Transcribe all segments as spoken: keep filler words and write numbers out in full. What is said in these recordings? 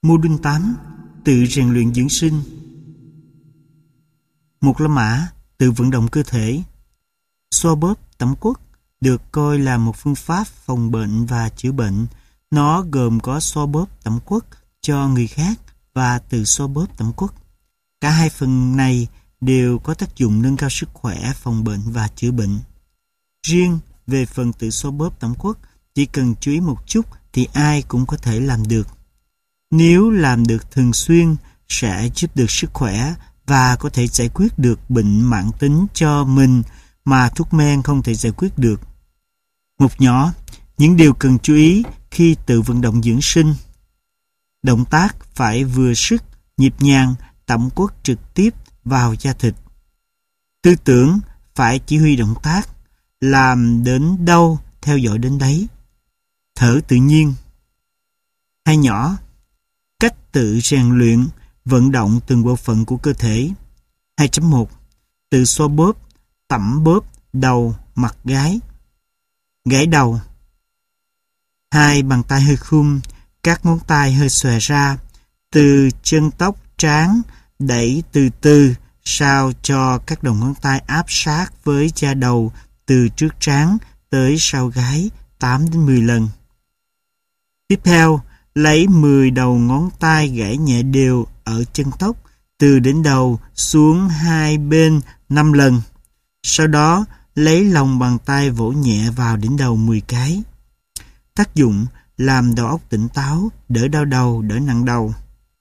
Mô-đun tám. Tự rèn luyện dưỡng sinh. Một La Mã, tự vận động cơ thể. Xoa bóp tẩm quất được coi là một phương pháp phòng bệnh và chữa bệnh. Nó gồm có xoa bóp tẩm quất cho người khác và tự xoa bóp tẩm quất. Cả hai phần này đều có tác dụng nâng cao sức khỏe, phòng bệnh và chữa bệnh. Riêng về phần tự xoa bóp tẩm quất, chỉ cần chú ý một chút thì ai cũng có thể làm được. Nếu làm được thường xuyên, sẽ giúp được sức khỏe và có thể giải quyết được bệnh mãn tính cho mình mà thuốc men không thể giải quyết được. Một nhỏ, những điều cần chú ý khi tự vận động dưỡng sinh. Động tác phải vừa sức, nhịp nhàng, tẩm quất trực tiếp vào da thịt. Tư tưởng phải chỉ huy động tác, làm đến đâu theo dõi đến đấy. Thở tự nhiên. Hai nhỏ, cách tự rèn luyện, vận động từng bộ phận của cơ thể. hai chấm một. Tự xoa bóp, tẩm bóp đầu, mặt gái. Gãi đầu. Hai bàn tay hơi khum, các ngón tay hơi xòe ra, từ chân tóc trán đẩy từ từ sao cho các đầu ngón tay áp sát với da đầu từ trước trán tới sau gáy tám đến mười lần. Tiếp theo, lấy mười đầu ngón tay gảy nhẹ đều ở chân tóc từ đỉnh đầu xuống hai bên năm lần. Sau đó, lấy lòng bàn tay vỗ nhẹ vào đỉnh đầu mười cái. Tác dụng làm đầu óc tỉnh táo, đỡ đau đầu, đỡ nặng đầu.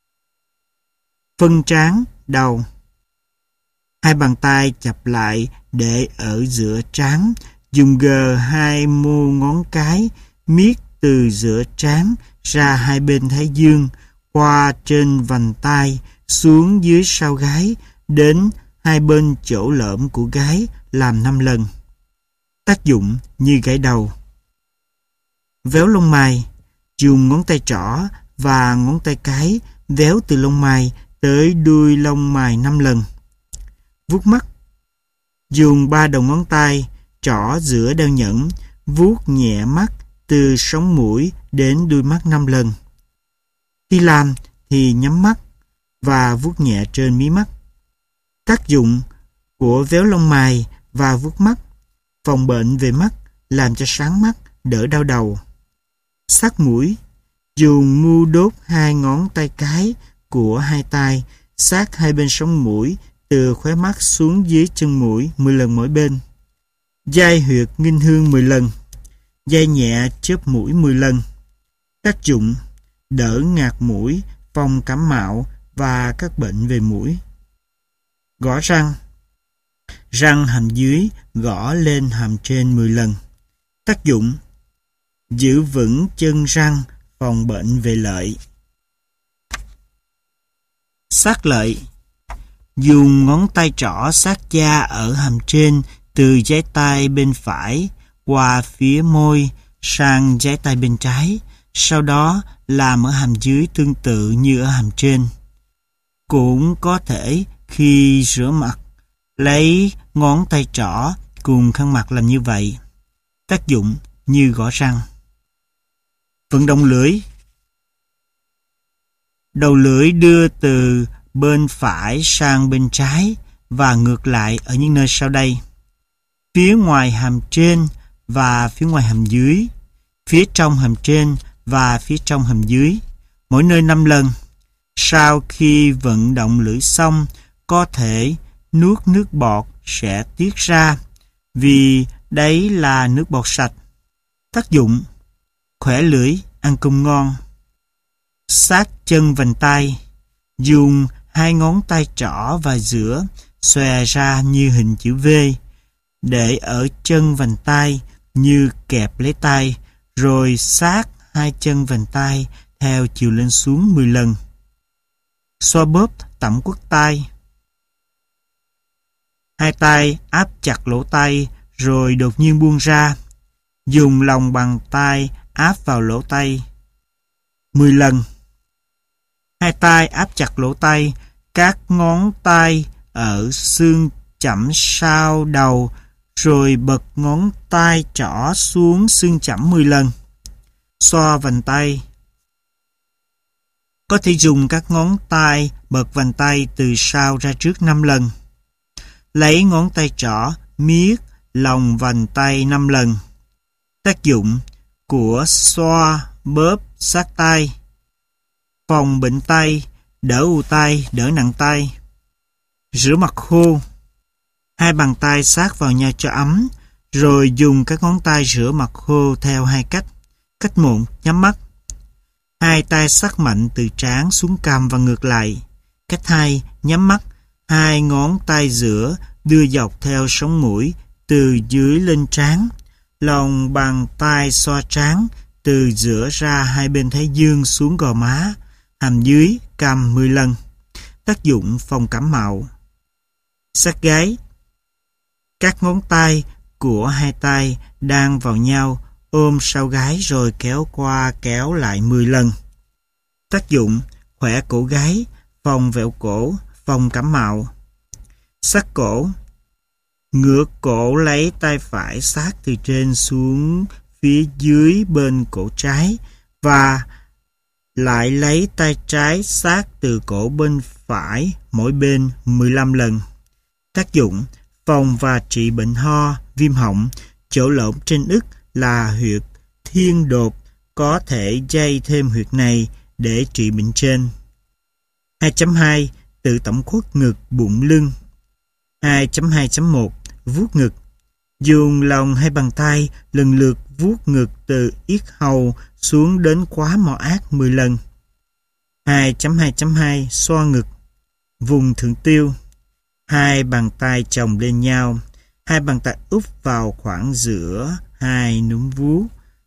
Phân trán đầu. Hai bàn tay chập lại để ở giữa trán, dùng gờ hai mô ngón cái miết từ giữa trán ra hai bên thái dương, qua trên vành tai, xuống dưới sau gáy, đến hai bên chỗ lõm của gáy làm năm lần. Tác dụng như gãi đầu. Véo lông mày. Dùng ngón tay trỏ và ngón tay cái véo từ lông mày tới đuôi lông mày năm lần. Vuốt mắt. Dùng ba đầu ngón tay trỏ giữa đeo nhẫn, vuốt nhẹ mắt từ sống mũi đến đuôi mắt năm lần. Khi làm thì nhắm mắt và vuốt nhẹ trên mí mắt. Tác dụng của véo lông mày và vuốt mắt: phòng bệnh về mắt, làm cho sáng mắt, đỡ đau đầu. Sát mũi. Dùng mu đốt hai ngón tay cái của hai tay sát hai bên sống mũi từ khóe mắt xuống dưới chân mũi mười lần mỗi bên. Dai huyệt nghinh hương mười lần. Dai nhẹ chớp mũi mười lần. Tác dụng: đỡ ngạt mũi, phòng cảm mạo và các bệnh về mũi. Gõ răng. Răng hàm dưới gõ lên hàm trên mười lần. Tác dụng: giữ vững chân răng, phòng bệnh về lợi. Sát lợi. Dùng ngón tay trỏ sát da ở hàm trên từ dái tay bên phải qua phía môi sang dái tay bên trái, sau đó làm ở hàm dưới tương tự như ở hàm trên. Cũng có thể khi rửa mặt, lấy ngón tay trỏ cùng khăn mặt làm như vậy. Tác dụng như gõ răng. Vận động lưỡi. Đầu lưỡi đưa từ bên phải sang bên trái và ngược lại ở những nơi sau đây: phía ngoài hàm trên và phía ngoài hàm dưới, phía trong hàm trên và phía trong hàm dưới, mỗi nơi năm lần. Sau khi vận động lưỡi xong, có thể nuốt nước bọt sẽ tiết ra, vì đấy là nước bọt sạch. Tác dụng: khỏe lưỡi, ăn cơm ngon. Sát chân vành tay. Dùng hai ngón tay trỏ và giữa xòe ra như hình chữ V, để ở chân vành tay như kẹp lấy tay, rồi sát hai chân vành tay theo chiều lên xuống mười lần. Xoa bóp tẩm quất tay. Hai tay áp chặt lỗ tay rồi đột nhiên buông ra. Dùng lòng bàn tay áp vào lỗ tay mười lần. Hai tay áp chặt lỗ tay, các ngón tay ở xương chẩm sau đầu, rồi bật ngón tay trỏ xuống xương chẩm mười lần. Xoa vành tay. Có thể dùng các ngón tay bật vành tay từ sau ra trước năm lần. Lấy ngón tay trỏ miết lòng vành tay năm lần. Tác dụng của xoa bóp sát tay: phòng bệnh tay, đỡ ù tay, đỡ nặng tay. Rửa mặt khô: hai bàn tay sát vào nhau cho ấm, rồi dùng các ngón tay rửa mặt khô theo hai cách. Cách một, nhắm mắt. Hai tay sát mạnh từ trán xuống cằm và ngược lại. Cách hai, nhắm mắt. Hai ngón tay giữa đưa dọc theo sống mũi từ dưới lên trán. Lòng bàn tay xoa trán từ giữa ra hai bên thái dương xuống gò má, hàm dưới, cằm mười lần. Tác dụng phòng cảm mạo. Sát gáy: các ngón tay của hai tay đang vào nhau, ôm sau gáy rồi kéo qua kéo lại mười lần. Tác dụng khỏe cổ gáy, phòng vẹo cổ, phòng cảm mạo. Sát cổ: ngược cổ lấy tay phải sát từ trên xuống phía dưới bên cổ trái và lại lấy tay trái sát từ cổ bên phải mỗi bên mười lăm lần. Tác dụng phòng và trị bệnh ho, viêm họng. Chỗ lỗ trên ức là huyệt thiên đột, có thể dây thêm huyệt này để trị bệnh trên. hai chấm hai Tự tổng quất ngực, bụng, lưng. hai chấm hai chấm một Vuốt ngực: dùng lòng hai bàn tay lần lượt vuốt ngực từ yết hầu xuống đến quá mỏ ác mười lần. hai chấm hai chấm hai Xoa ngực. Vùng thượng tiêu: hai bàn tay chồng lên nhau, hai bàn tay úp vào khoảng giữa hai núm vú.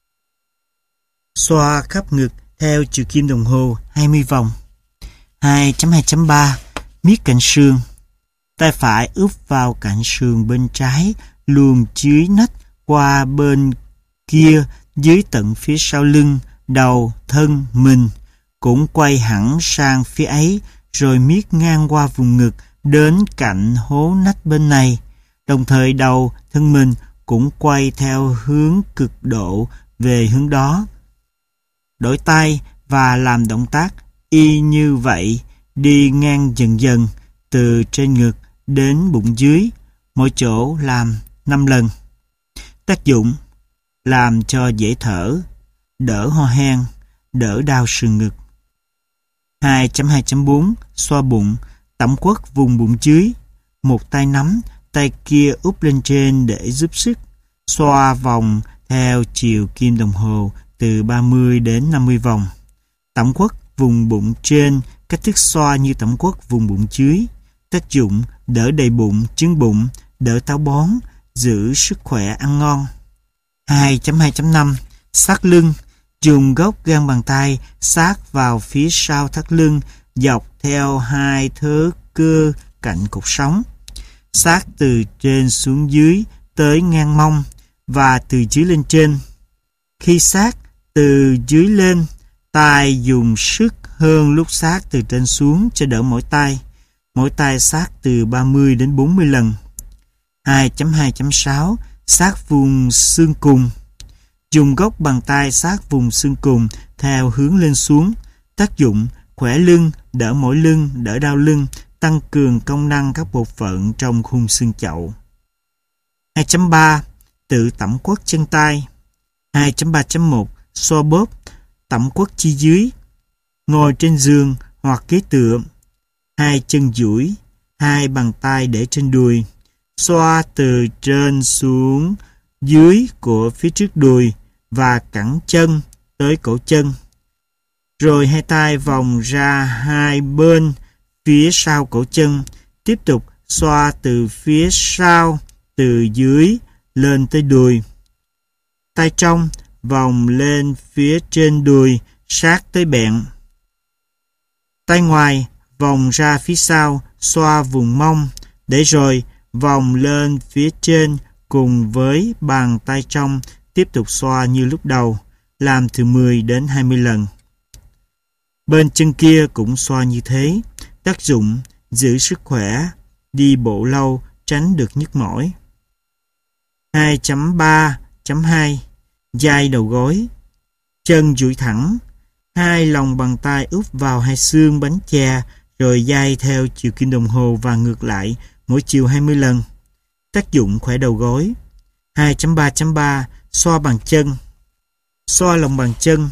Xoa khắp ngực theo chiều kim đồng hồ hai mươi vòng. hai chấm hai chấm ba Miết cạnh sườn: tay phải úp vào cạnh sườn bên trái, luồn dưới nách qua bên kia dưới tận phía sau lưng, đầu, thân, mình, cũng quay hẳn sang phía ấy, rồi miết ngang qua vùng ngực đến cạnh hố nách bên này. Đồng thời đầu, thân mình cũng quay theo hướng cực độ về hướng đó. Đổi tay và làm động tác y như vậy, đi ngang dần dần từ trên ngực đến bụng dưới, mỗi chỗ làm năm lần. Tác dụng làm cho dễ thở, đỡ ho hen, đỡ đau sườn ngực. hai chấm hai chấm bốn Xoa bụng, tổng quất vùng bụng dưới. Một tay nắm, tay kia úp lên trên để giúp sức. Xoa vòng theo chiều kim đồng hồ từ ba mươi đến năm mươi vòng. Tổng quất vùng bụng trên, cách thức xoa như tổng quất vùng bụng dưới. Tác dụng đỡ đầy bụng, chứng bụng, đỡ táo bón, giữ sức khỏe ăn ngon. hai chấm hai chấm năm Sát lưng: dùng gốc gan bàn tay sát vào phía sau thắt lưng, dọc theo hai thớ cơ cạnh cột sống. Sát từ trên xuống dưới tới ngang mông và từ dưới lên trên. Khi sát từ dưới lên, tay dùng sức hơn lúc sát từ trên xuống cho đỡ mỏi tay. Mỗi tay sát từ ba mươi đến bốn mươi lần. hai chấm hai chấm sáu Sát vùng xương cùng: dùng gốc bàn tay sát vùng xương cùng theo hướng lên xuống. Tác dụng khỏe lưng, đỡ mỏi lưng, đỡ đau lưng, tăng cường công năng các bộ phận trong khung xương chậu. hai chấm ba Tự tổng quất chân tay. hai chấm ba chấm một Xoa bóp tổng quất chi dưới. Ngồi trên giường hoặc ghế tựa, hai chân duỗi, hai bàn tay để trên đùi. Xoa từ trên xuống dưới của phía trước đùi và cẳng chân tới cổ chân. Rồi hai tay vòng ra hai bên phía sau cổ chân. Tiếp tục xoa từ phía sau, từ dưới lên tới đùi. Tay trong vòng lên phía trên đùi sát tới bẹn. Tay ngoài vòng ra phía sau, xoa vùng mông, để rồi vòng lên phía trên cùng với bàn tay trong, tiếp tục xoa như lúc đầu, làm từ mười đến hai mươi lần. Bên chân kia cũng xoa như thế. Tác dụng giữ sức khỏe, đi bộ lâu, tránh được nhức mỏi. hai chấm ba chấm hai Dai đầu gối: chân duỗi thẳng, Hai lòng bàn tay úp vào hai xương bánh chè, rồi day theo chiều kim đồng hồ và ngược lại, mỗi chiều hai mươi lần. Tác dụng khỏe đầu gối. hai chấm ba chấm ba Xoa bàn chân. Xoa lòng bàn chân.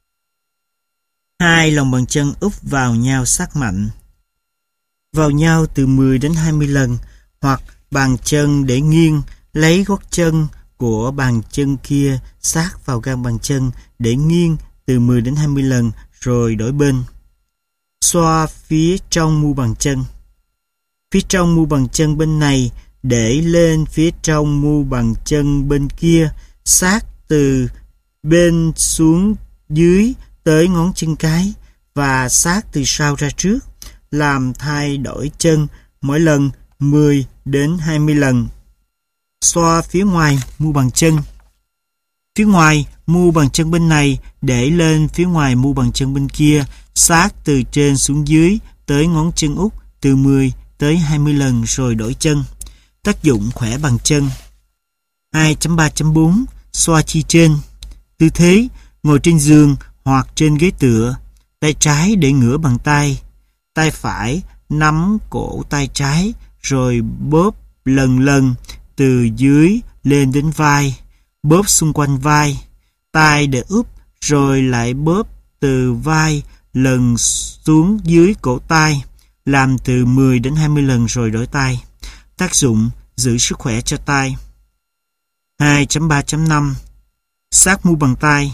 Hai lòng bàn chân úp vào nhau sát mạnh. Vào nhau từ mười đến hai mươi lần, hoặc bàn chân để nghiêng, lấy gót chân của bàn chân kia sát vào gan bàn chân để nghiêng từ mười đến hai mươi lần, rồi đổi bên. Xoa phía trong mu bàn chân. Phía trong mu bàn chân bên này để lên phía trong mu bàn chân bên kia, sát từ bên xuống dưới tới ngón chân cái và sát từ sau ra trước, làm thay đổi chân mỗi lần mười đến hai mươi lần. Xoa phía ngoài mu bàn chân. Phía ngoài mu bàn chân bên này để lên phía ngoài mu bàn chân bên kia, sát từ trên xuống dưới tới ngón chân út từ mười tới hai mươi lần, rồi đổi chân. Tác dụng khỏe bàn chân. hai chấm ba chấm bốn Xoa chi trên. Tư thế: ngồi trên giường hoặc trên ghế tựa, tay trái để ngửa bàn tay, tay phải nắm cổ tay trái, rồi bóp lần lần từ dưới lên đến vai, bóp xung quanh vai, tay để úp, rồi lại bóp từ vai lần xuống dưới cổ tay, làm từ mười đến hai mươi lần rồi đổi tay. Tác dụng giữ sức khỏe cho tay. hai chấm ba chấm năm Sát mu bàn tay.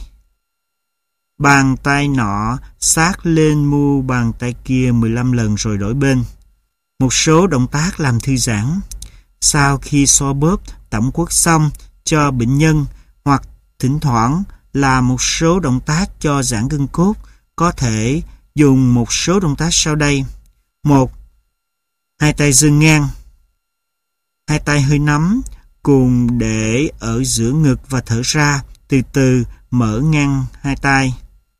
Bàn tay nọ sát lên mu bàn tay kia mười lăm lần rồi đổi bên. Một số động tác làm thư giãn. Sau khi xoa bóp tổng quất xong cho bệnh nhân, hoặc thỉnh thoảng làm một số động tác cho giãn gân cốt, có thể dùng một số động tác sau đây. một. Hai tay dâng ngang. Hai tay hơi nắm, cùng để ở giữa ngực và thở ra, từ từ mở ngang hai tay.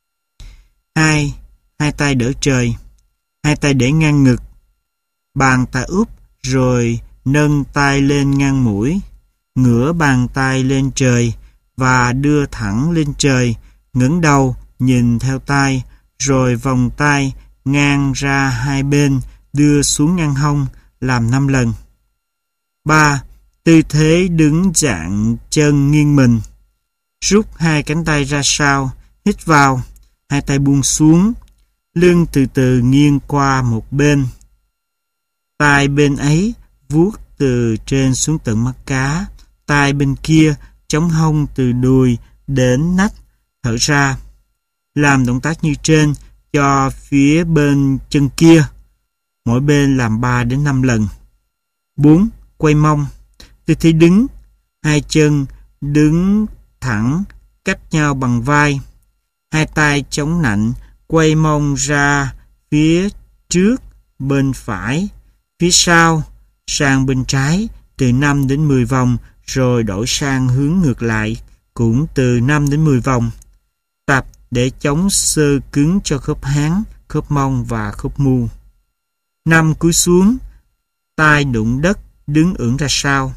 hai. Hai tay đỡ trời. Hai tay để ngang ngực. Bàn tay úp, rồi nâng tay lên ngang mũi. Ngửa bàn tay lên trời và đưa thẳng lên trời, ngẩng đầu nhìn theo tay, rồi vòng tay ngang ra hai bên, đưa xuống ngang hông, làm năm lần. ba. Tư thế đứng dạng chân nghiêng mình. Rút hai cánh tay ra sau, hít vào, hai tay buông xuống, lưng từ từ nghiêng qua một bên. Tay bên ấy vuốt từ trên xuống tận mắt cá, tay bên kia chống hông từ đùi đến nách, thở ra. Làm động tác như trên cho phía bên chân kia, mỗi bên làm ba đến năm lần. bốn. Quay mông. Tư thế đứng, hai chân đứng thẳng cách nhau bằng vai, hai tay chống nạnh, quay mông ra phía trước bên phải, phía sau sang bên trái từ năm đến mười vòng, rồi đổi sang hướng ngược lại cũng từ năm đến mười vòng. Tập để chống xơ cứng cho khớp háng, khớp mông và khớp mu. năm. Cúi xuống, tay đụng đất, đứng ưỡn ra sau.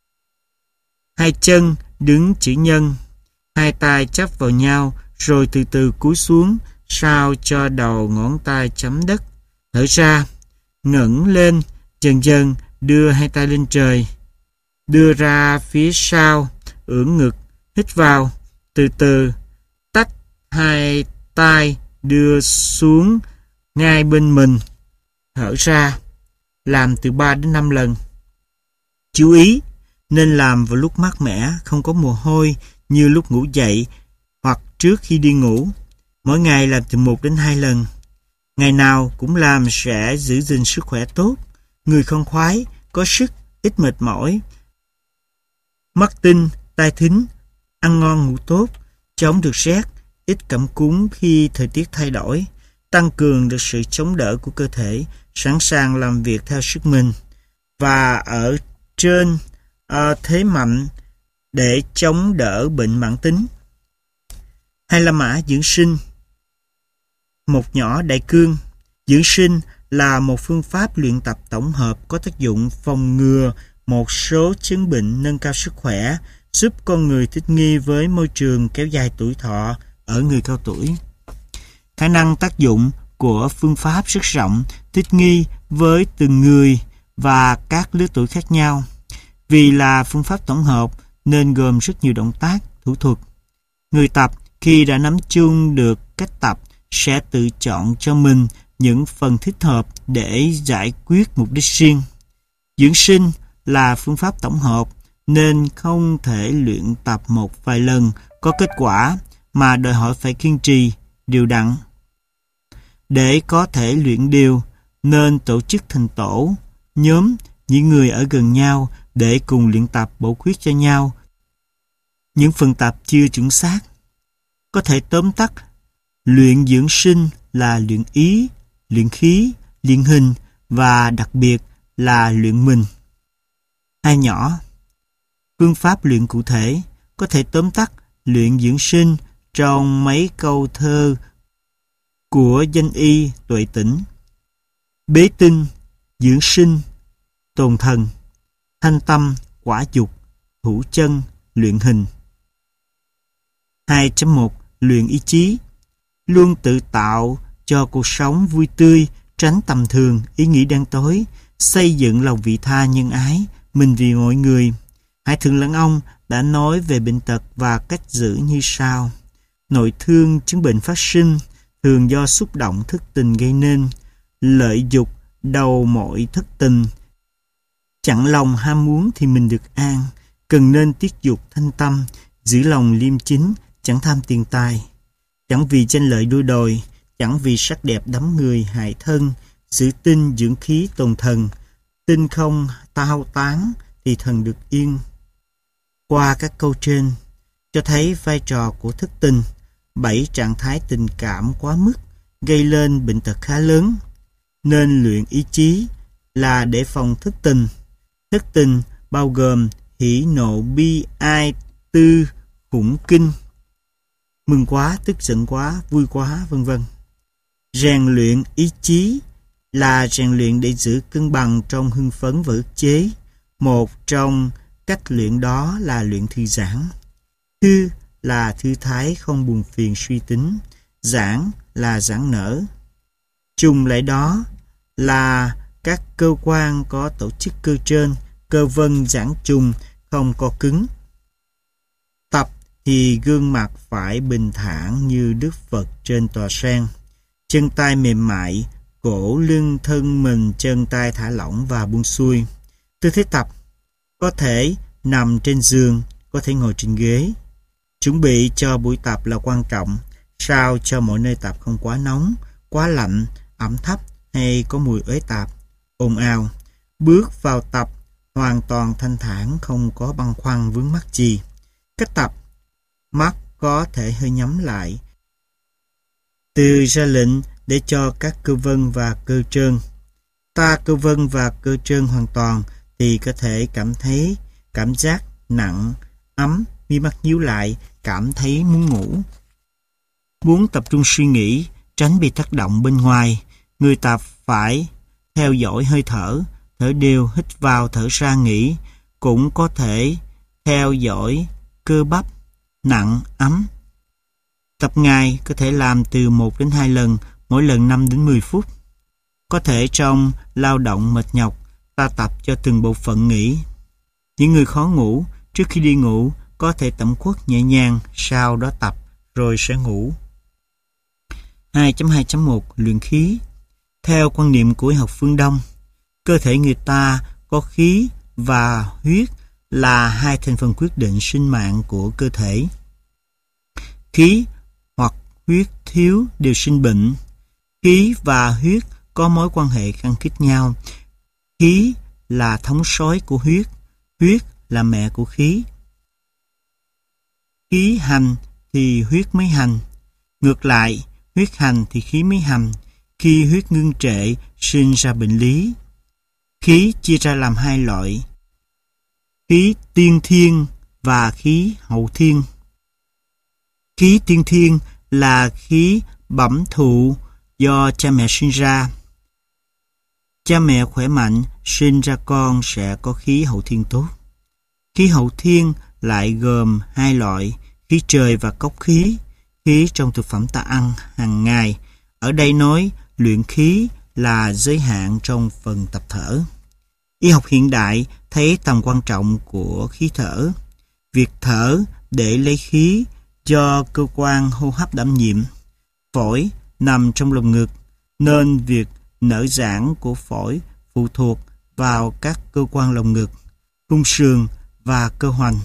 Hai chân đứng chữ nhân, hai tay chắp vào nhau, rồi từ từ cúi xuống, sao cho đầu ngón tay chấm đất. Thở ra, ngẩng lên, dần dần đưa hai tay lên trời, đưa ra phía sau, ưỡn ngực, hít vào, từ từ tách hai tay đưa xuống ngay bên mình, thở ra, làm từ ba đến năm lần. Chú ý, nên làm vào lúc mát mẻ, không có mồ hôi, như lúc ngủ dậy hoặc trước khi đi ngủ. Mỗi ngày làm từ một đến hai lần. Ngày nào cũng làm sẽ giữ gìn sức khỏe tốt. Người không khoái, có sức, ít mệt mỏi, mắt tinh, tai thính, ăn ngon ngủ tốt, chống được rét, ít cảm cúm khi thời tiết thay đổi, tăng cường được sự chống đỡ của cơ thể, sẵn sàng làm việc theo sức mình, và ở trên uh, thế mạnh để chống đỡ bệnh mãn tính. Hay La Mã dưỡng sinh. Một nhỏ đại cương. Dưỡng sinh là một phương pháp luyện tập tổng hợp có tác dụng phòng ngừa một số chứng bệnh, nâng cao sức khỏe, giúp con người thích nghi với môi trường, kéo dài tuổi thọ ở người cao tuổi. Khả năng tác dụng của phương pháp rất rộng, thích nghi với từng người và các lứa tuổi khác nhau. Vì là phương pháp tổng hợp nên gồm rất nhiều động tác, thủ thuật. Người tập khi đã nắm chung được cách tập sẽ tự chọn cho mình những phần thích hợp để giải quyết mục đích riêng. Dưỡng sinh là phương pháp tổng hợp nên không thể luyện tập một vài lần có kết quả mà đòi hỏi phải kiên trì, đều đặn. Để có thể luyện đều nên tổ chức thành tổ, nhóm, những người ở gần nhau để cùng luyện tập bổ khuyết cho nhau những phần tập chưa chuẩn xác. Có thể tóm tắt, luyện dưỡng sinh là luyện ý, luyện khí, luyện hình và đặc biệt là luyện mình. Hai nhỏ, phương pháp luyện cụ thể có thể tóm tắt luyện dưỡng sinh trong mấy câu thơ của danh y Tuệ Tĩnh: bế tinh, dưỡng sinh, tồn thần, thanh tâm, quả dục, thủ chân, luyện hình. hai chấm một Luyện ý chí, luôn tự tạo cho cuộc sống vui tươi, tránh tầm thường, ý nghĩ đen tối, xây dựng lòng vị tha nhân ái, mình vì mọi người. Hải Thượng Lãng Ông đã nói về bệnh tật và cách giữ như sau: nội thương chứng bệnh phát sinh thường do xúc động thất tình gây nên, lợi dục đầu mọi thất tình, chặn lòng ham muốn thì mình được an, cần nên tiết dục thanh tâm, giữ lòng liêm chính, chẳng tham tiền tài, chẳng vì tranh lợi đua đòi, chẳng vì sắc đẹp đắm người hại thân, giữ tinh dưỡng khí tồn thần, tinh không tao tán thì thần được yên. Qua các câu trên cho thấy vai trò của thất tình, bảy trạng thái tình cảm quá mức gây lên bệnh tật khá lớn, nên luyện ý chí là để phòng thất tình. Thất tình bao gồm hỉ nộ bi ai tư khủng kinh, mừng quá, tức giận quá, vui quá, vân vân. Rèn luyện ý chí là rèn luyện để giữ cân bằng trong hưng phấn và ức chế. Một trong cách luyện đó là luyện thư giãn. Thư là thư thái không buồn phiền suy tính, giãn là giãn nở. Trùng lại đó là các cơ quan có tổ chức cơ trên, cơ vân giãn trùng, không co cứng. Tập thì gương mặt phải bình thản như Đức Phật trên tòa sen, chân tay mềm mại, cổ lưng thân mình chân tay thả lỏng và buông xuôi. Tư thế tập có thể nằm trên giường, có thể ngồi trên ghế. Chuẩn bị cho buổi tập là quan trọng, sao cho mọi nơi tập không quá nóng, quá lạnh, ẩm thấp hay có mùi uế tạp, ồn ào. Bước vào tập hoàn toàn thanh thản, không có băn khoăn vướng mắc gì. Cách tập: mắt có thể hơi nhắm lại, từ ra lệnh để cho các cơ vân và cơ trơn. Ta cơ vân và cơ trơn hoàn toàn thì có thể cảm thấy cảm giác nặng, ấm, mi mắt nhíu lại, cảm thấy muốn ngủ. Muốn tập trung suy nghĩ, tránh bị tác động bên ngoài, người tập phải theo dõi hơi thở, thở đều, hít vào thở ra nghỉ, cũng có thể theo dõi cơ bắp, nặng, ấm. Tập ngày có thể làm từ một đến hai lần, mỗi lần năm đến mười phút. Có thể trong lao động mệt nhọc, ta tập cho từng bộ phận nghỉ. Những người khó ngủ, trước khi đi ngủ, có thể tẩm quất nhẹ nhàng, sau đó tập, rồi sẽ ngủ. hai chấm hai chấm một Luyện khí. Theo quan niệm của y học phương Đông, cơ thể người ta có khí và huyết là hai thành phần quyết định sinh mạng của cơ thể. Khí hoặc huyết thiếu đều sinh bệnh. Khí và huyết có mối quan hệ khăng khít nhau. Khí là thống soái của huyết, huyết là mẹ của khí. Khí hành thì huyết mới hành. Ngược lại, huyết hành thì khí mới hành. Khi huyết ngưng trệ, sinh ra bệnh lý. Khí chia ra làm hai loại: khí tiên thiên và khí hậu thiên. Khí tiên thiên là khí bẩm thụ do cha mẹ sinh ra. Cha mẹ khỏe mạnh, sinh ra con sẽ có khí hậu thiên tốt. Khí hậu thiên lại gồm hai loại: khí trời và cốc khí. Khí trong thực phẩm ta ăn hàng ngày Ở đây nói luyện khí là giới hạn trong phần tập thở. Y học hiện đại thấy tầm quan trọng của khí thở. Việc thở để lấy khí do cơ quan hô hấp đảm nhiệm. Phổi nằm trong lồng ngực, nên việc nở giãn của phổi phụ thuộc vào các cơ quan lồng ngực, khung sườn và cơ hoành.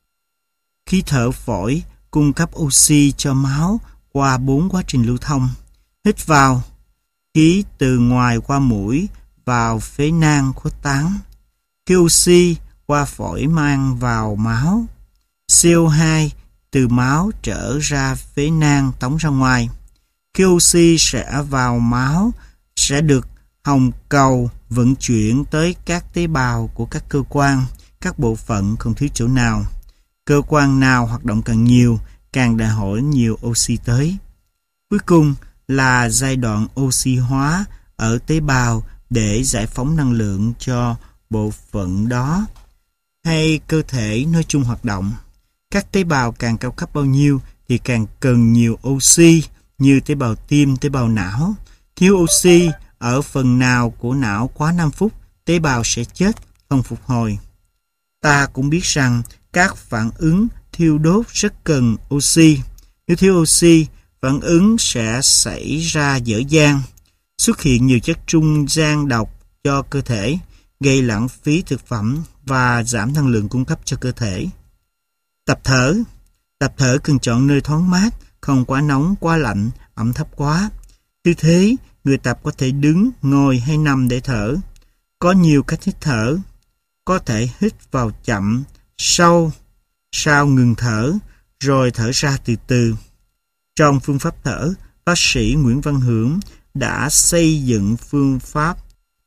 Khí thở phổi cung cấp oxy cho máu qua bốn quá trình lưu thông. Hít vào, khí từ ngoài qua mũi vào phế nang khuếch tán. Khí oxy qua phổi mang vào máu. xê o hai từ máu trở ra phế nang tống ra ngoài. Khí oxy sẽ vào máu, sẽ được hồng cầu vận chuyển tới các tế bào của các cơ quan, các bộ phận không thiếu chỗ nào. Cơ quan nào hoạt động càng nhiều, càng đòi hỏi nhiều oxy tới. Cuối cùng là giai đoạn oxy hóa ở tế bào để giải phóng năng lượng cho bộ phận đó hay cơ thể nói chung hoạt động. Các tế bào càng cao cấp bao nhiêu thì càng cần nhiều oxy, như tế bào tim, tế bào não. Thiếu oxy ở phần nào của não quá năm phút, tế bào sẽ chết, không phục hồi. Ta cũng biết rằng các phản ứng thiêu đốt rất cần oxy. Nếu thiếu oxy, phản ứng sẽ xảy ra dở dang, xuất hiện nhiều chất trung gian độc cho cơ thể, gây lãng phí thực phẩm và giảm năng lượng cung cấp cho cơ thể. Tập thở. Tập thở cần chọn nơi thoáng mát, không quá nóng, quá lạnh, ẩm thấp quá. Tư thế, người tập có thể đứng, ngồi hay nằm để thở. Có nhiều cách hít thở. Có thể hít vào chậm, sâu, sau ngừng thở, rồi thở ra từ từ. Trong phương pháp thở, bác sĩ Nguyễn Văn Hưởng đã xây dựng phương pháp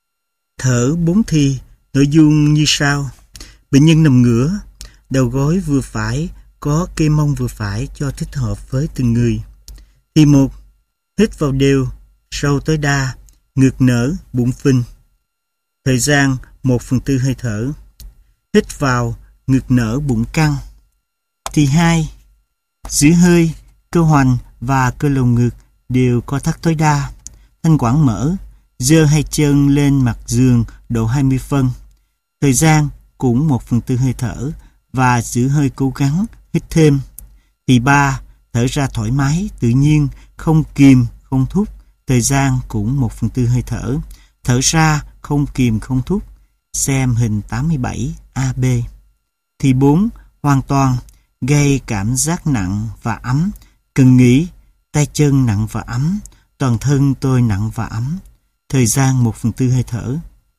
thở bốn thi, nội dung như sau. Bệnh nhân nằm ngửa, đầu gối vừa phải, có kê mông vừa phải cho thích hợp với từng người. Thì một, hít vào đều, sâu tối đa, ngực nở, bụng phình. Thời gian một phần tư hơi thở. Hít vào, ngực nở, bụng căng. Thì hai, giữ hơi, cơ hoành và cơ lồng ngực đều co thắt tối đa. Thanh quản mở, giơ hai chân lên mặt giường độ hai mươi phân. Thời gian cũng một phần tư hơi thở và giữ hơi cố gắng hít thêm. Thì ba, thở ra thoải mái, tự nhiên, không kìm, không thúc. Thời gian cũng một phần tư hơi thở. Thở ra không kìm, không thúc. Xem hình tám mươi bảy A B. Thì bốn, hoàn toàn, gây cảm giác nặng và ấm. Cần nghĩ, tay chân nặng và ấm, toàn thân tôi nặng và ấm. Thời gian một phần tư hơi thở.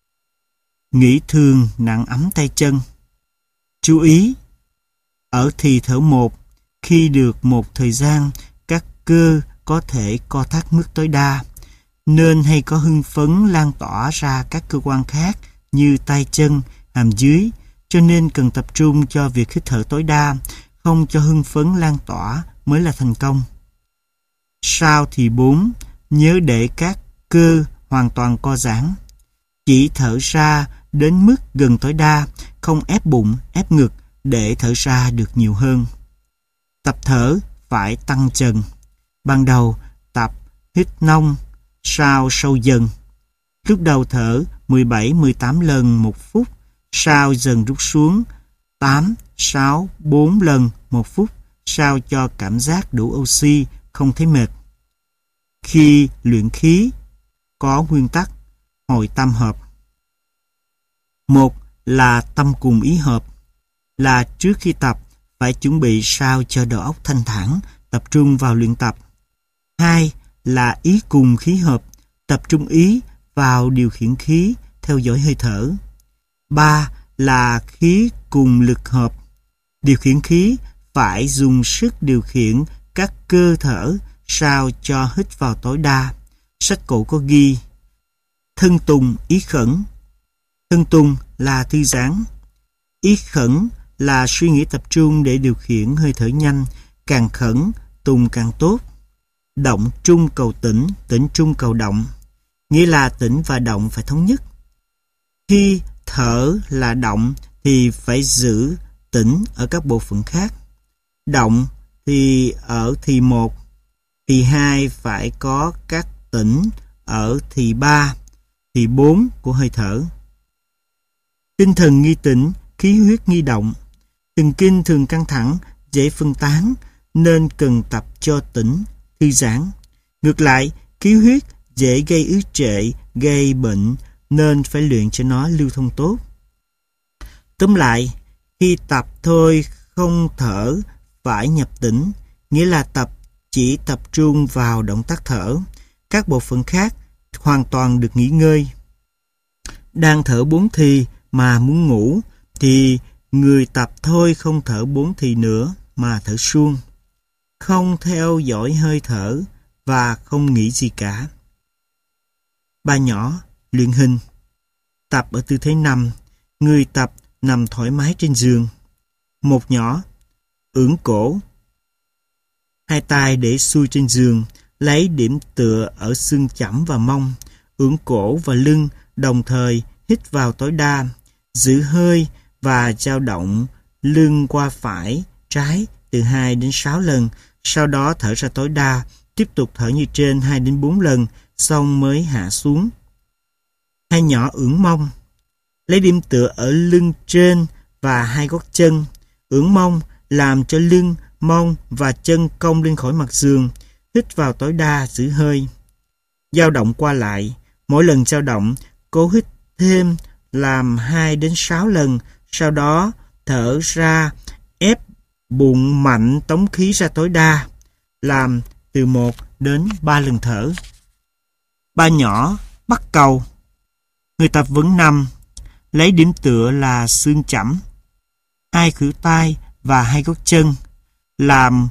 Nghĩ thường nặng ấm tay chân. Chú ý, ở thì thở một, khi được một thời gian, các cơ có thể co thắt mức tối đa, nên hay có hưng phấn lan tỏa ra các cơ quan khác như tay chân, hàm dưới, cho nên cần tập trung cho việc hít thở tối đa, không cho hưng phấn lan tỏa mới là thành công. Sau thì bốn, nhớ để các cơ hoàn toàn co giãn. Chỉ thở ra đến mức gần tối đa, không ép bụng, ép ngực để thở ra được nhiều hơn. Tập thở phải tăng dần. Ban đầu tập hít nông, sau sâu dần. Lúc đầu thở mười bảy mười tám lần một phút, sau dần rút xuống tám, sáu, bốn lần một phút, sao cho cảm giác đủ oxy, không thấy mệt. Khi luyện khí, có nguyên tắc hội tâm hợp. Một là tâm cùng ý hợp, là trước khi tập phải chuẩn bị sao cho đầu óc thanh thản, tập trung vào luyện tập. Hai là ý cùng khí hợp, tập trung ý vào điều khiển khí, theo dõi hơi thở. Ba là khí cùng lực hợp, điều khiển khí phải dùng sức điều khiển các cơ thở sao cho hít vào tối đa. Sách cổ có ghi thân tùng ý khẩn. Thân tùng là thư giãn, ý khẩn là suy nghĩ tập trung để điều khiển hơi thở nhanh, càng khẩn tùng càng tốt. Động trung cầu tĩnh, tĩnh trung cầu động, nghĩa là tĩnh và động phải thống nhất. Khi thở là động thì phải giữ tĩnh ở các bộ phận khác. Động thì ở thì một, thì hai phải có các tĩnh ở thì ba, thì bốn của hơi thở. Tinh thần nghi tĩnh, khí huyết nghi động. Thần kinh thường căng thẳng, dễ phân tán, nên cần tập cho tĩnh, thư giãn. Ngược lại, khí huyết dễ gây ứ trệ, gây bệnh, nên phải luyện cho nó lưu thông tốt. Tóm lại, khi tập thôi không thở phải nhập tĩnh, nghĩa là tập chỉ tập trung vào động tác thở. Các bộ phận khác hoàn toàn được nghỉ ngơi. Đang thở bốn thì mà muốn ngủ, thì người tập thôi không thở bốn thì nữa mà thở suông. Không theo dõi hơi thở và không nghĩ gì cả. Ba nhỏ, luyện hình. Tập ở tư thế nằm, người tập nằm thoải mái trên giường. Một nhỏ, ưỡn cổ. Hai tay để xuôi trên giường, lấy điểm tựa ở xương chẩm và mông, ưỡn cổ và lưng, đồng thời hít vào tối đa, giữ hơi và dao động lưng qua phải, trái từ hai đến sáu lần, sau đó thở ra tối đa, tiếp tục thở như trên hai đến bốn lần, xong mới hạ xuống. Hai nhỏ ưỡn mông, lấy điểm tựa ở lưng trên và hai gót chân, ưỡn mông làm cho lưng, mông và chân cong lên khỏi mặt giường, hít vào tối đa, giữ hơi. Dao động qua lại, mỗi lần dao động, cố hít thêm làm hai đến sáu lần, sau đó thở ra, ép bụng mạnh tống khí ra tối đa, làm từ một đến ba lần thở. Ba nhỏ, bắt cầu. Người tập vẫn nằm, lấy điểm tựa là xương chẩm, hai khuỷu tay và hai gót chân, làm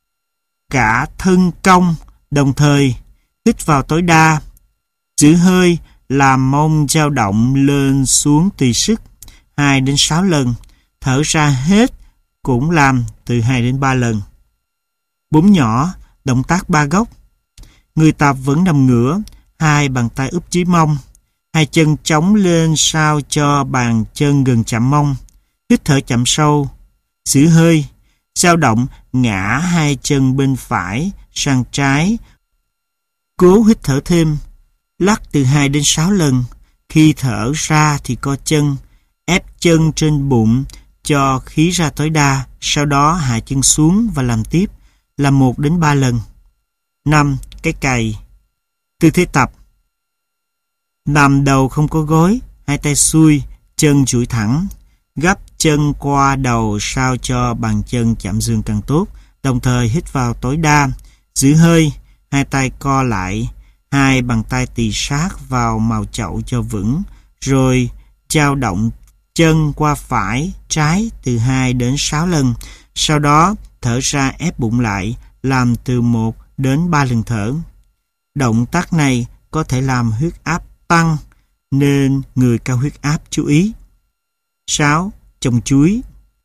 cả thân cong, đồng thời hít vào tối đa, giữ hơi, làm mông dao động lên xuống tùy sức, hai đến sáu lần, thở ra hết cũng làm từ hai đến ba lần. Bốn nhỏ, động tác ba góc. Người tập vẫn nằm ngửa, hai bàn tay úp dưới mông, hai chân chống lên sao cho bàn chân gần chạm mông, hít thở chậm sâu, giữ hơi, dao động ngã hai chân bên phải sang trái, cố hít thở thêm, lắc từ hai đến sáu lần, khi thở ra thì co chân, ép chân trên bụng cho khí ra tối đa, sau đó hạ chân xuống và làm tiếp, làm một đến ba lần. Năm, cái cày. Tư thế tập. Nằm đầu không có gối, hai tay xuôi, chân duỗi thẳng, gấp chân qua đầu sao cho bàn chân chạm giường càng tốt, đồng thời hít vào tối đa, giữ hơi, hai tay co lại, hai bàn tay tì sát vào màu chậu cho vững, rồi dao động chân qua phải, trái từ hai đến sáu lần, sau đó thở ra ép bụng lại, làm từ một đến ba lần thở. Động tác này có thể làm huyết áp tăng, nên người cao huyết áp chú ý. Sáu. Chồng chuối.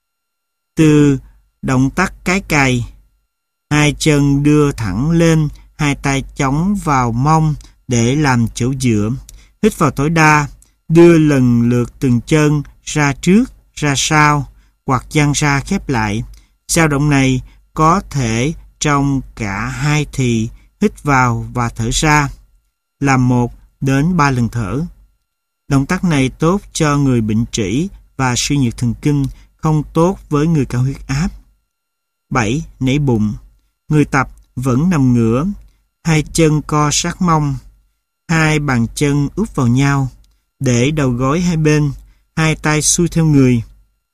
Từ động tác cái cày, hai chân đưa thẳng lên, hai tay chống vào mông để làm chỗ dựa, hít vào tối đa, đưa lần lượt từng chân ra trước, ra sau, hoặc dang ra khép lại. Dao động này có thể trong cả hai thì hít vào và thở ra, làm một đến ba lần thở. Động tác này tốt cho người bệnh trĩ và suy nhược thần kinh, không tốt với người cao huyết áp. Bảy. Nảy bụng. Người tập vẫn nằm ngửa, hai chân co sát mông, hai bàn chân úp vào nhau, để đầu gối hai bên, hai tay xuôi theo người.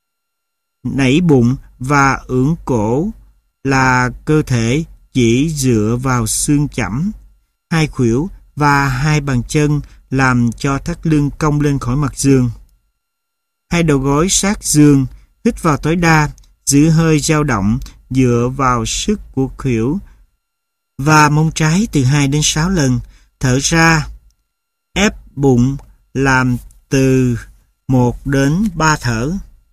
Nảy bụng và ưỡn cổ là cơ thể chỉ dựa vào xương chẩm, hai khuỷu và hai bàn chân làm cho thắt lưng cong lên khỏi mặt giường. Hai đầu gối sát giường, hít vào tối đa, giữ hơi dao động dựa vào sức của khuỷu và mông trái từ hai đến sáu lần, thở ra, ép bụng làm từ một đến ba thở.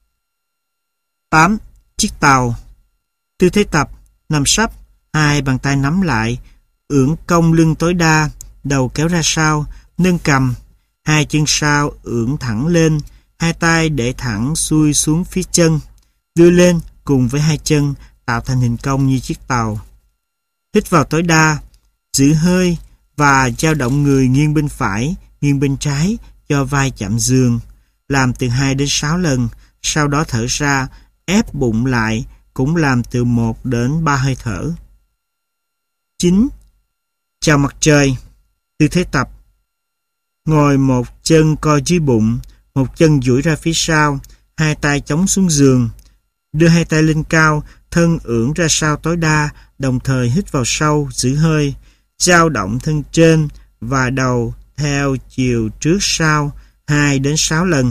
Tám. Chiếc tàu. Tư thế tập, nằm sấp, hai bàn tay nắm lại, ưỡn cong lưng tối đa, đầu kéo ra sau, nâng cằm, hai chân sau ưỡn thẳng lên, hai tay để thẳng xuôi xuống phía chân, đưa lên cùng với hai chân tạo thành hình cong như chiếc tàu. Hít vào tối đa, giữ hơi và dao động người nghiêng bên phải, nghiêng bên trái cho vai chạm giường. Làm từ hai đến sáu lần, sau đó thở ra, ép bụng lại, cũng làm từ một đến ba hơi thở. chín. Chào mặt trời. Tư thế tập. Ngồi một chân co dưới bụng, một chân duỗi ra phía sau, hai tay chống xuống giường. Đưa hai tay lên cao, thân ưỡn ra sau tối đa, đồng thời hít vào sâu, giữ hơi, dao động thân trên và đầu theo chiều trước sau hai đến sáu lần.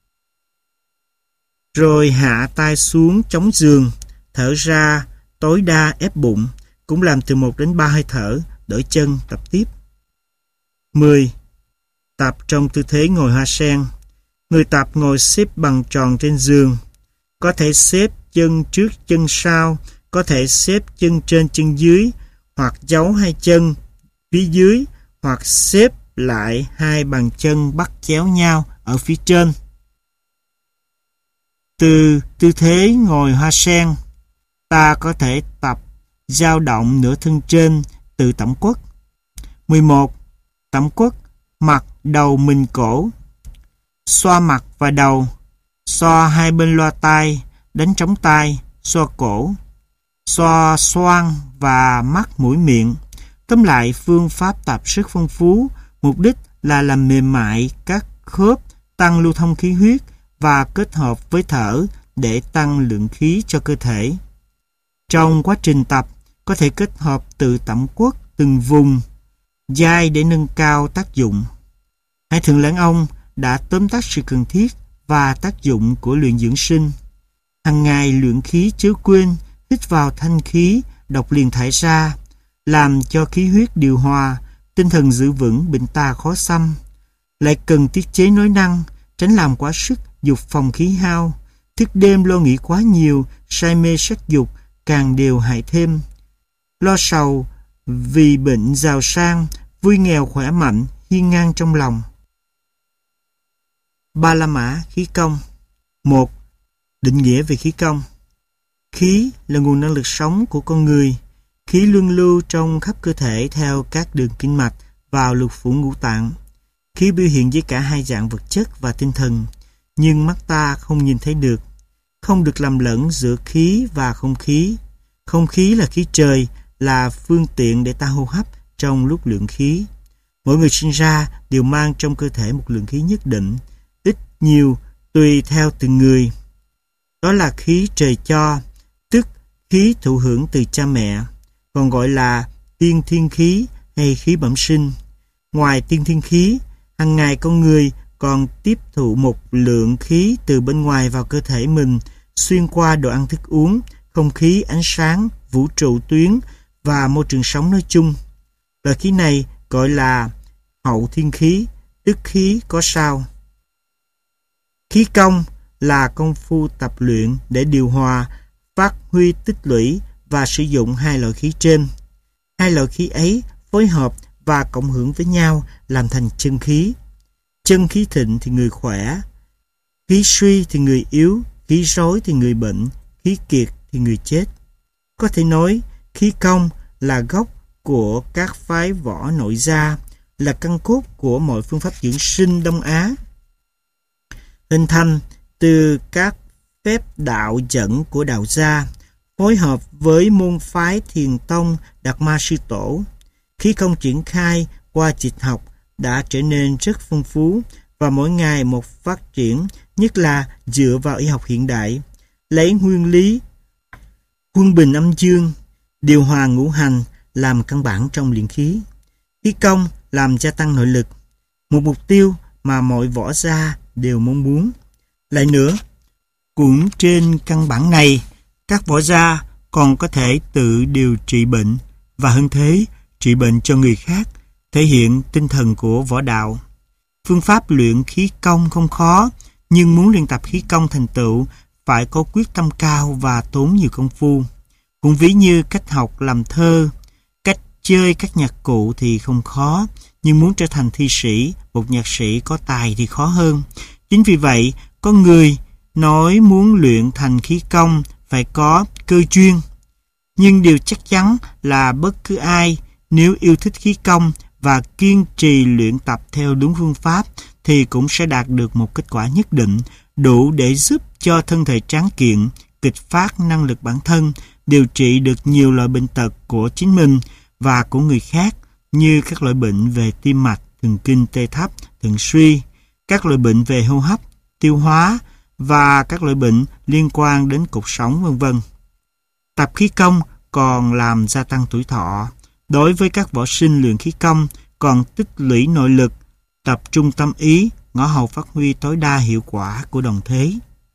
Rồi hạ tay xuống chống giường, thở ra tối đa ép bụng, cũng làm từ một đến ba hơi thở, đổi chân tập tiếp. mười. Tập trong tư thế ngồi hoa sen. Người tập ngồi xếp bằng tròn trên giường, có thể xếp chân trước chân sau, có thể xếp chân trên chân dưới, hoặc giấu hai chân phía dưới, hoặc xếp lại hai bàn chân bắt chéo nhau ở phía trên. Từ tư thế ngồi hoa sen, ta có thể tập dao động nửa thân trên từ tẩm quất. mười một. Tẩm quất, mặt, đầu, mình, cổ. Xoa mặt và đầu, xoa hai bên loa tai, đánh trống tai, xoa cổ, xoa xoang và mắt, mũi, miệng. Tóm lại, phương pháp tập rất phong phú, mục đích là làm mềm mại các khớp, tăng lưu thông khí huyết và kết hợp với thở để tăng lượng khí cho cơ thể. Trong quá trình tập, có thể kết hợp từ tẩm quất từng vùng vai để nâng cao tác dụng. Hai Thượng Lãng Ông đã tóm tắt sự cần thiết và tác dụng của luyện dưỡng sinh. Hằng ngày luyện khí chớ quên, hít vào thanh khí, độc liền thải ra, làm cho khí huyết điều hòa, tinh thần giữ vững, bệnh tà khó xâm. Lại cần tiết chế nói năng, tránh làm quá sức, dục phòng khí hao. Thức đêm lo nghĩ quá nhiều, say mê sắc dục, càng đều hại thêm. Lo sầu vì bệnh giàu sang, vui nghèo khỏe mạnh, hiên ngang trong lòng. Ba La Mã khí công. một. Định nghĩa về khí công. Khí là nguồn năng lực sống của con người. Khí luân lưu trong khắp cơ thể theo các đường kinh mạch vào lục phủ ngũ tạng. Khí biểu hiện với cả hai dạng vật chất và tinh thần, nhưng mắt ta không nhìn thấy được. Không được lầm lẫn giữa khí và không khí. Không khí là khí trời, là phương tiện để ta hô hấp trong lúc luyện khí. Mỗi người sinh ra đều mang trong cơ thể một lượng khí nhất định, ít nhiều tùy theo từng người. Đó là khí trời cho, tức khí thụ hưởng từ cha mẹ, còn gọi là tiên thiên khí hay khí bẩm sinh. Ngoài tiên thiên khí, hàng ngày con người còn tiếp thụ một lượng khí từ bên ngoài vào cơ thể mình, xuyên qua đồ ăn thức uống, không khí, ánh sáng, vũ trụ tuyến và môi trường sống nói chung. Loại khí này gọi là hậu thiên khí, tức khí có sao. Khí công là công phu tập luyện để điều hòa, phát huy tích lũy và sử dụng hai loại khí trên. Hai loại khí ấy phối hợp và cộng hưởng với nhau làm thành chân khí. Chân khí thịnh thì người khỏe, khí suy thì người yếu, khí rối thì người bệnh, khí kiệt thì người chết. Có thể nói, khí công là gốc của các phái võ nội gia, là căn cốt của mọi phương pháp dưỡng sinh Đông Á. Hình thành từ các phép đạo dẫn của đạo gia, phối hợp với môn phái Thiền Tông Đạt Ma Sư Tổ. Khí công triển khai qua triết học đã trở nên rất phong phú và mỗi ngày một phát triển, nhất là dựa vào y học hiện đại, lấy nguyên lý quân bình âm dương, điều hòa ngũ hành làm căn bản trong luyện khí. Khí công làm gia tăng nội lực, một mục tiêu mà mọi võ gia đều mong muốn. Lại nữa, cũng trên căn bản này, các võ gia còn có thể tự điều trị bệnh và hơn thế, trị bệnh cho người khác, thể hiện tinh thần của võ đạo. Phương pháp luyện khí công không khó, nhưng muốn luyện tập khí công thành tựu phải có quyết tâm cao và tốn nhiều công phu. Cũng ví như cách học làm thơ, cách chơi các nhạc cụ thì không khó, nhưng muốn trở thành thi sĩ, một nhạc sĩ có tài thì khó hơn. Chính vì vậy, có người nói muốn luyện thành khí công phải có cơ duyên. Nhưng điều chắc chắn là bất cứ ai nếu yêu thích khí công và kiên trì luyện tập theo đúng phương pháp thì cũng sẽ đạt được một kết quả nhất định, đủ để giúp cho thân thể tráng kiện, kích phát năng lực bản thân, điều trị được nhiều loại bệnh tật của chính mình và của người khác, như các loại bệnh về tim mạch, thần kinh tê thấp, thận suy, các loại bệnh về hô hấp, tiêu hóa và các loại bệnh liên quan đến cột sống, vân vân. Tập khí công còn làm gia tăng tuổi thọ. Đối với các võ sinh luyện khí công còn tích lũy nội lực, tập trung tâm ý, ngõ hầu phát huy tối đa hiệu quả của đồng thế.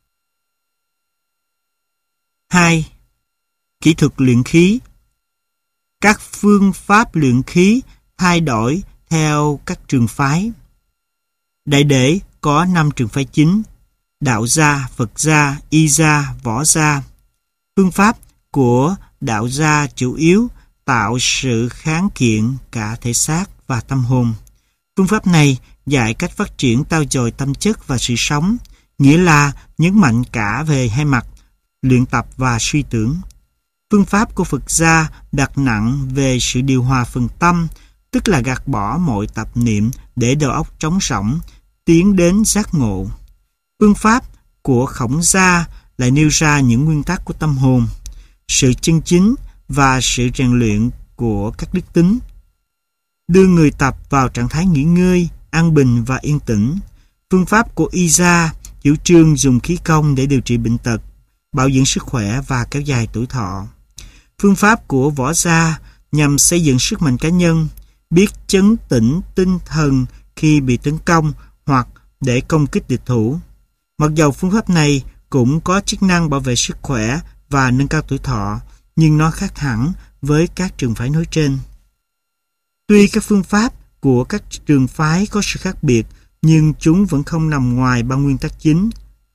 hai. Kỹ thuật luyện khí. Các phương pháp luyện khí thay đổi theo các trường phái. Đại để có năm trường phái chính: đạo gia, Phật gia, y gia, võ gia. Phương pháp của đạo gia chủ yếu tạo sự kháng kiện cả thể xác và tâm hồn. Phương pháp này dạy cách phát triển tao dồi tâm chất và sự sống, nghĩa là nhấn mạnh cả về hai mặt, luyện tập và suy tưởng. Phương pháp của Phật gia đặt nặng về sự điều hòa phần tâm, tức là gạt bỏ mọi tập niệm để đầu óc trống rỗng, tiến đến giác ngộ. Phương pháp của Khổng gia lại nêu ra những nguyên tắc của tâm hồn, sự chân chính và sự rèn luyện của các đức tính, đưa người tập vào trạng thái nghỉ ngơi, an bình và yên tĩnh. Phương pháp của y gia chủ trương dùng khí công để điều trị bệnh tật, bảo dưỡng sức khỏe và kéo dài tuổi thọ. Phương pháp của võ gia nhằm xây dựng sức mạnh cá nhân, biết chấn tĩnh tinh thần khi bị tấn công hoặc để công kích địch thủ. Mặc dầu phương pháp này cũng có chức năng bảo vệ sức khỏe và nâng cao tuổi thọ, nhưng nó khác hẳn với các trường phái nói trên. Tuy các phương pháp của các trường phái có sự khác biệt, nhưng chúng vẫn không nằm ngoài ba nguyên tắc chính: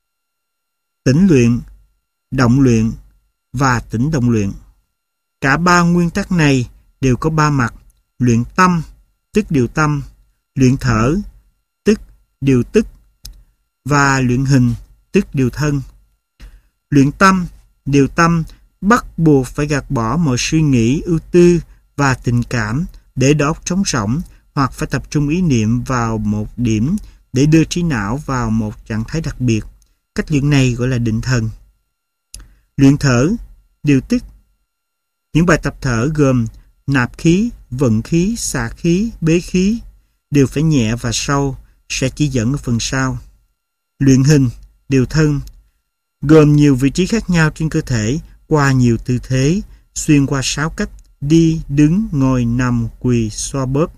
tĩnh luyện, động luyện và tĩnh động luyện. Cả ba nguyên tắc này đều có ba mặt: luyện tâm, tức điều tâm; luyện thở, tức điều tức; và luyện hình, tức điều thân. Luyện tâm, điều tâm bắt buộc phải gạt bỏ mọi suy nghĩ, ưu tư và tình cảm để đầu óc trống rỗng, hoặc phải tập trung ý niệm vào một điểm để đưa trí não vào một trạng thái đặc biệt. Cách luyện này gọi là định thần. Luyện thở, điều tức. Những bài tập thở gồm nạp khí, vận khí, xả khí, bế khí đều phải nhẹ và sâu, sẽ chỉ dẫn ở phần sau. Luyện hình, điều thân, gồm nhiều vị trí khác nhau trên cơ thể qua nhiều tư thế, xuyên qua sáu cách: đi, đứng, ngồi, nằm, quỳ, xoa bóp.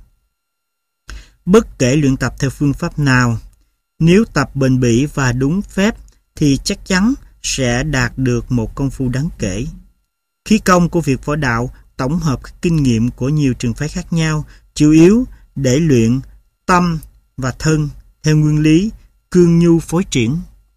Bất kể luyện tập theo phương pháp nào, nếu tập bền bỉ và đúng phép thì chắc chắn sẽ đạt được một công phu đáng kể. Khí công của việc võ đạo tổng hợp các kinh nghiệm của nhiều trường phái khác nhau, chủ yếu để luyện tâm và thân theo nguyên lý cương nhu phối triển,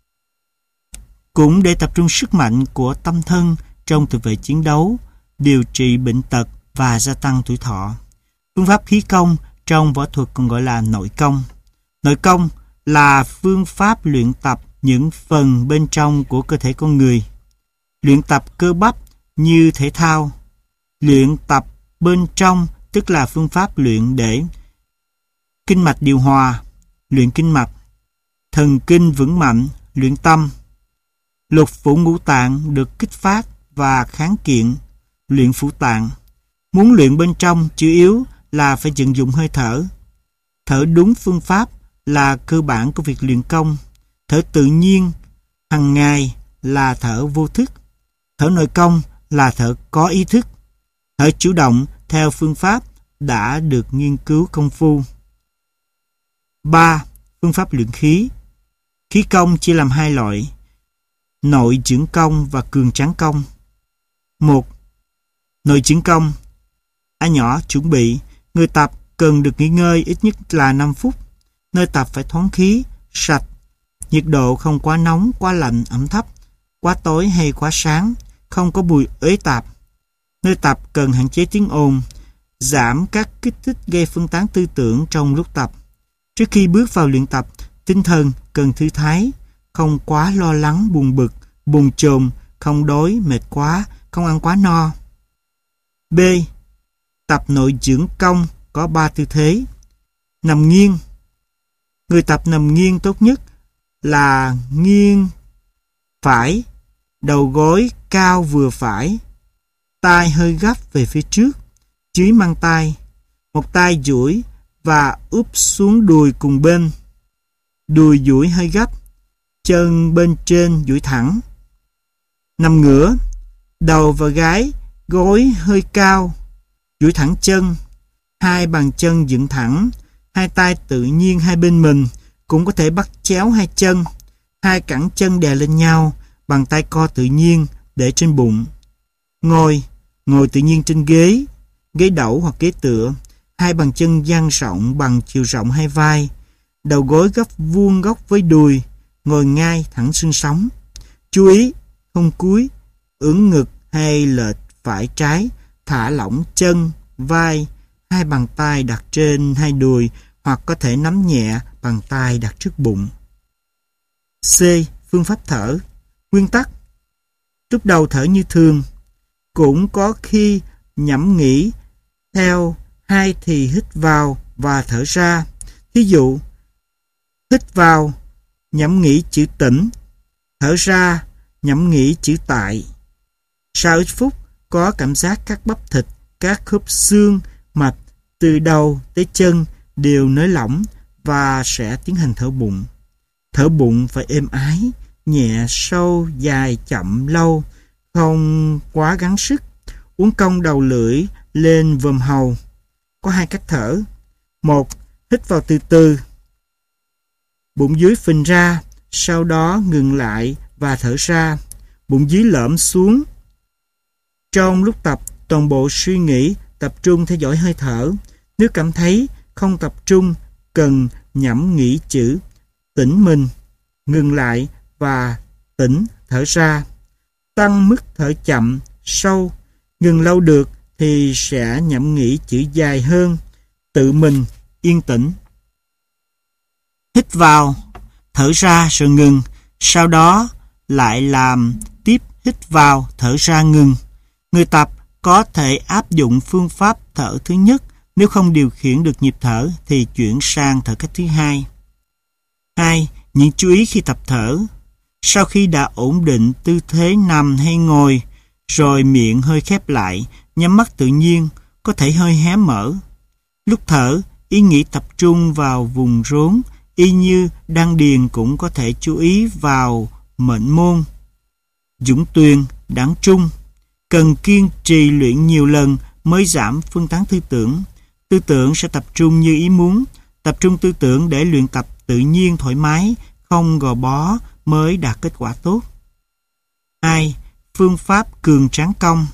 cũng để tập trung sức mạnh của tâm thân trong tự vệ chiến đấu, điều trị bệnh tật và gia tăng tuổi thọ. Phương pháp khí công trong võ thuật còn gọi là nội công. Nội công là phương pháp luyện tập những phần bên trong của cơ thể con người, luyện tập cơ bắp như thể thao. Luyện tập bên trong tức là phương pháp luyện để kinh mạch điều hòa, luyện kinh mạch; thần kinh vững mạnh, luyện tâm; lục phủ ngũ tạng được kích phát và kháng kiện, luyện phủ tạng. Muốn luyện bên trong chủ yếu là phải vận dụng hơi thở. Thở đúng phương pháp là cơ bản của việc luyện công. Thở tự nhiên hàng ngày là thở vô thức. Thở nội công là thở có ý thức. Thở chủ động theo phương pháp đã được nghiên cứu công phu. ba. Phương pháp luyện khí. Khí công chia làm hai loại: nội dưỡng công và cường tráng công. một. Nội dưỡng công. A nhỏ chuẩn bị. Người tập cần được nghỉ ngơi ít nhất là năm phút. Nơi tập phải thoáng khí, sạch. Nhiệt độ không quá nóng, quá lạnh, ẩm thấp, quá tối hay quá sáng, không có mùi uế tạp. Nơi tập cần hạn chế tiếng ồn, giảm các kích thích gây phân tán tư tưởng trong lúc tập. Trước khi bước vào luyện tập, tinh thần cần thư thái, không quá lo lắng, buồn bực, bồn chồn, không đói, mệt quá, không ăn quá no. B. Tập nội dưỡng công có ba tư thế. Nằm nghiêng. Người tập nằm nghiêng tốt nhất là nghiêng phải, đầu gối cao vừa phải, tay hơi gấp về phía trước, dưới mang tay, một tay duỗi và úp xuống đùi cùng bên. Đùi duỗi hơi gấp, chân bên trên duỗi thẳng. Nằm ngửa, đầu và gáy, gối hơi cao, duỗi thẳng chân, hai bàn chân dựng thẳng, hai tay tự nhiên hai bên mình, cũng có thể bắt chéo hai chân, hai cẳng chân đè lên nhau, bàn tay co tự nhiên để trên bụng. Ngồi, ngồi tự nhiên trên ghế, ghế đẩu hoặc ghế tựa, hai bàn chân dang rộng bằng chiều rộng hai vai, đầu gối gấp vuông góc với đùi, ngồi ngay thẳng xương sống. Chú ý, không cúi, ưỡn ngực hay lệch phải trái, thả lỏng chân, vai, hai bàn tay đặt trên hai đùi hoặc có thể nắm nhẹ bàn tay đặt trước bụng. C. Phương pháp thở. Nguyên tắc: lúc đầu thở như thường, cũng có khi nhẩm nghĩ theo hai thì hít vào và thở ra. Thí dụ, hít vào, nhẩm nghĩ chữ tĩnh, thở ra, nhẩm nghĩ chữ tại. Sau ít phút, có cảm giác các bắp thịt, các khớp xương, mạch từ đầu tới chân đều nới lỏng và sẽ tiến hành thở bụng. Thở bụng phải êm ái, nhẹ, sâu, dài, chậm, lâu, không quá gắng sức. Uốn cong đầu lưỡi lên vòm hầu. Có hai cách thở. Một, hít vào từ từ, bụng dưới phình ra, sau đó ngừng lại và thở ra, bụng dưới lõm xuống. Trong lúc tập, toàn bộ suy nghĩ tập trung theo dõi hơi thở. Nếu cảm thấy không tập trung, cần nhẩm nghĩ chữ tĩnh mình, ngừng lại và tĩnh thở ra. Tăng mức thở chậm, sâu, ngừng lâu được thì sẽ nhẩm nghĩ chữ dài hơn, tự mình yên tĩnh. Hít vào, thở ra rồi ngừng, sau đó lại làm tiếp hít vào, thở ra ngừng. Người tập có thể áp dụng phương pháp thở thứ nhất, nếu không điều khiển được nhịp thở thì chuyển sang thở cách thứ hai. Hai. Những chú ý khi tập thở. Sau khi đã ổn định tư thế nằm hay ngồi, rồi miệng hơi khép lại, nhắm mắt tự nhiên, có thể hơi hé mở. Lúc thở, ý nghĩ tập trung vào vùng rốn, y như đan điền cũng có thể chú ý vào mệnh môn. Dũng tuyền, đẳng trung. Cần kiên trì luyện nhiều lần mới giảm phân tán tư tưởng. Tư tưởng sẽ tập trung như ý muốn. Tập trung tư tưởng để luyện tập tự nhiên thoải mái, không gò bó mới đạt kết quả tốt. Hai. Phương pháp cường tráng cong.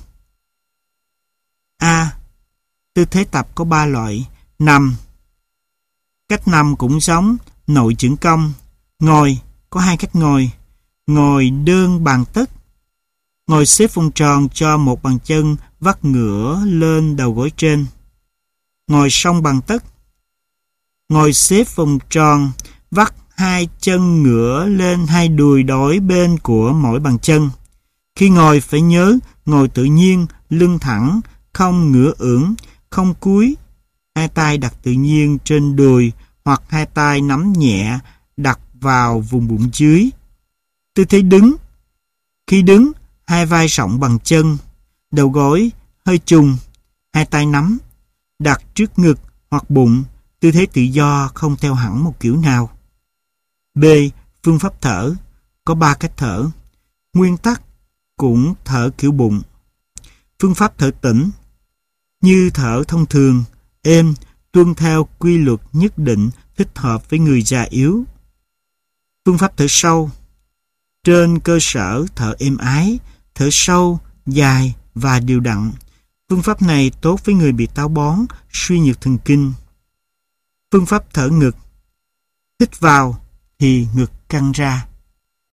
A. Tư thế tập có ba loại. Nằm. Cách nằm cũng giống nội chưởng cong. Ngồi, có hai cách ngồi. Ngồi đơn bàn tất. Ngồi xếp vòng tròn cho một bàn chân vắt ngửa lên đầu gối trên. Ngồi song bàn tất. Ngồi xếp vòng tròn, vắt hai chân ngửa lên hai đùi đối bên của mỗi bàn chân. Khi ngồi phải nhớ ngồi tự nhiên, lưng thẳng, không ngửa ưỡn, không cúi. Hai tay đặt tự nhiên trên đùi hoặc hai tay nắm nhẹ đặt vào vùng bụng dưới. Tư thế đứng. Khi đứng, hai vai rộng bằng chân, đầu gối hơi chùng, hai tay nắm, đặt trước ngực hoặc bụng, tư thế tự do không theo hẳn một kiểu nào. B. Phương pháp thở. Có ba cách thở. Nguyên tắc cũng thở kiểu bụng. Phương pháp thở tĩnh. Như thở thông thường, êm, tuân theo quy luật nhất định thích hợp với người già yếu. Phương pháp thở sâu. Trên cơ sở thở êm ái, thở sâu, dài và đều đặn. Phương pháp này tốt với người bị táo bón, suy nhược thần kinh. Phương pháp thở ngực. Hít vào thì ngực căng ra.